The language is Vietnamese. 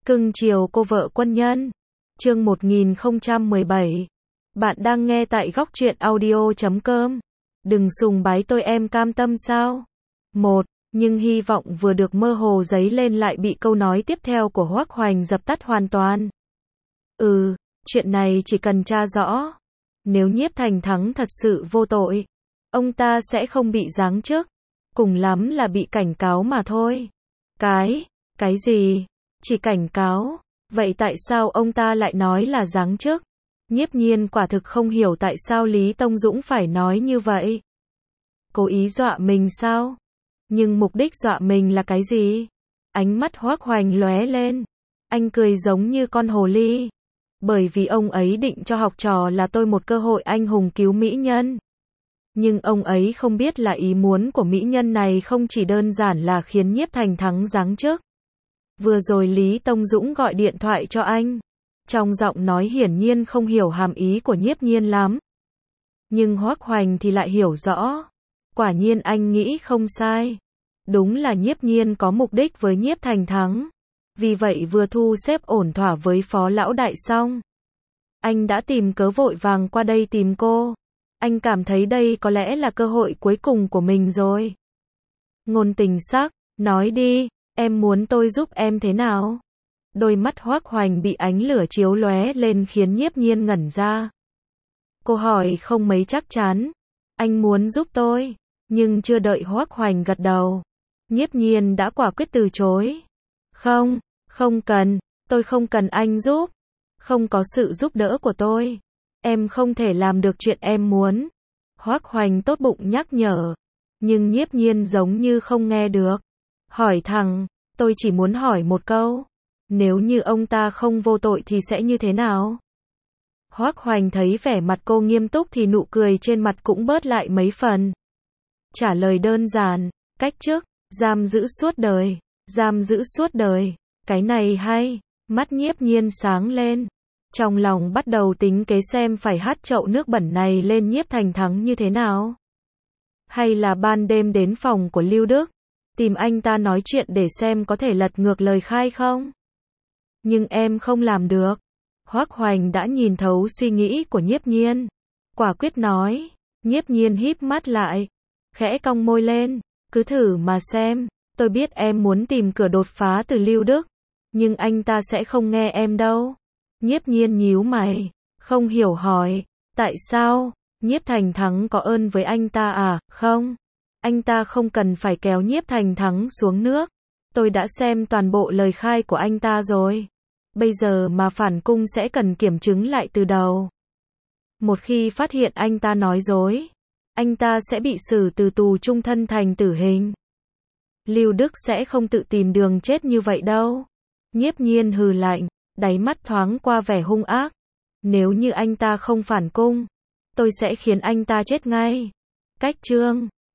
Cưng chiều cô vợ quân nhân. Chương 1017. Bạn đang nghe tại góc truyện audio.com. Đừng sùng bái tôi, em cam tâm sao? Nhưng hy vọng vừa được mơ hồ dấy lên lại bị câu nói tiếp theo của Hoắc Hoành dập tắt hoàn toàn. Chuyện này chỉ cần tra rõ. Nếu Nhiếp Thành Thắng thật sự vô tội, ông ta sẽ không bị giáng chức. Cùng lắm là bị cảnh cáo mà thôi. Cái gì? Chỉ cảnh cáo? Vậy tại sao ông ta lại nói là giáng chức? Nhiếp Nhiên quả thực không hiểu tại sao Lý Tông Dũng phải nói như vậy. Cố ý dọa mình sao? Nhưng mục đích dọa mình là cái gì? Ánh mắt Hoắc Hoành lóe lên. Anh cười giống như con hồ ly. Bởi vì ông ấy định cho học trò là tôi một cơ hội anh hùng cứu mỹ nhân. Nhưng ông ấy không biết là ý muốn của mỹ nhân này không chỉ đơn giản là khiến Nhiếp Thành Thắng giáng chức. Vừa rồi Lý Tông Dũng gọi điện thoại cho anh. Trong giọng nói hiển nhiên không hiểu hàm ý của Nhiếp Nhiên lắm. Nhưng Hoắc Hoành thì lại hiểu rõ. Quả nhiên anh nghĩ không sai. Đúng là Nhiếp Nhiên có mục đích với Nhiếp Thành Thắng. Vì vậy vừa thu xếp ổn thỏa với Phó Lão Đại xong, anh đã tìm cớ vội vàng qua đây tìm cô. Anh cảm thấy đây có lẽ là cơ hội cuối cùng của mình rồi. Ngôn Tình Sắc, nói đi, em muốn tôi giúp em thế nào? Đôi mắt Hoắc Hoành bị ánh lửa chiếu lóe lên khiến Nhiếp Nhiên ngẩn ra. Cô hỏi không mấy chắc chắn. Anh muốn giúp tôi, nhưng chưa đợi Hoắc Hoành gật đầu, Nhiếp Nhiên đã quả quyết từ chối. Không cần, tôi không cần anh giúp. Không có sự giúp đỡ của tôi, em không thể làm được chuyện em muốn. Hoắc Hoành tốt bụng nhắc nhở, nhưng Nhiếp Nhiên giống như không nghe được. Hỏi thẳng, tôi chỉ muốn hỏi một câu. Nếu như ông ta không vô tội thì sẽ như thế nào? Hoắc Hoành thấy vẻ mặt cô nghiêm túc thì nụ cười trên mặt cũng bớt lại mấy phần. Trả lời đơn giản, cách chức, giam giữ suốt đời. Cái này hay, mắt Nhiếp Nhiên sáng lên. Trong lòng bắt đầu tính kế xem phải hắt chậu nước bẩn này lên Nhiếp Thành Thắng như thế nào. Hay là ban đêm đến phòng của Lưu Đức, tìm anh ta nói chuyện để xem có thể lật ngược lời khai không? Nhưng em không làm được. Hoắc Hoành đã nhìn thấu suy nghĩ của Nhiếp Nhiên, quả quyết nói. Nhiếp Nhiên híp mắt lại, khẽ cong môi lên, cứ thử mà xem. Tôi biết em muốn tìm cửa đột phá từ Lưu Đức, nhưng anh ta sẽ không nghe em đâu. Nhiếp Nhiên nhíu mày, không hiểu hỏi, tại sao? Nhiếp Thành Thắng có ơn với anh ta à? Không, anh ta không cần phải kéo Nhiếp Thành Thắng xuống nước. Tôi đã xem toàn bộ lời khai của anh ta rồi. Bây giờ mà phản cung sẽ cần kiểm chứng lại từ đầu. Một khi phát hiện anh ta nói dối, anh ta sẽ bị xử từ tù chung thân thành tử hình. Lưu Đức sẽ không tự tìm đường chết như vậy đâu. Nhiếp Nhiên hừ lạnh, đáy mắt thoáng qua vẻ hung ác. Nếu như anh ta không phản cung, tôi sẽ khiến anh ta chết ngay. Cách chương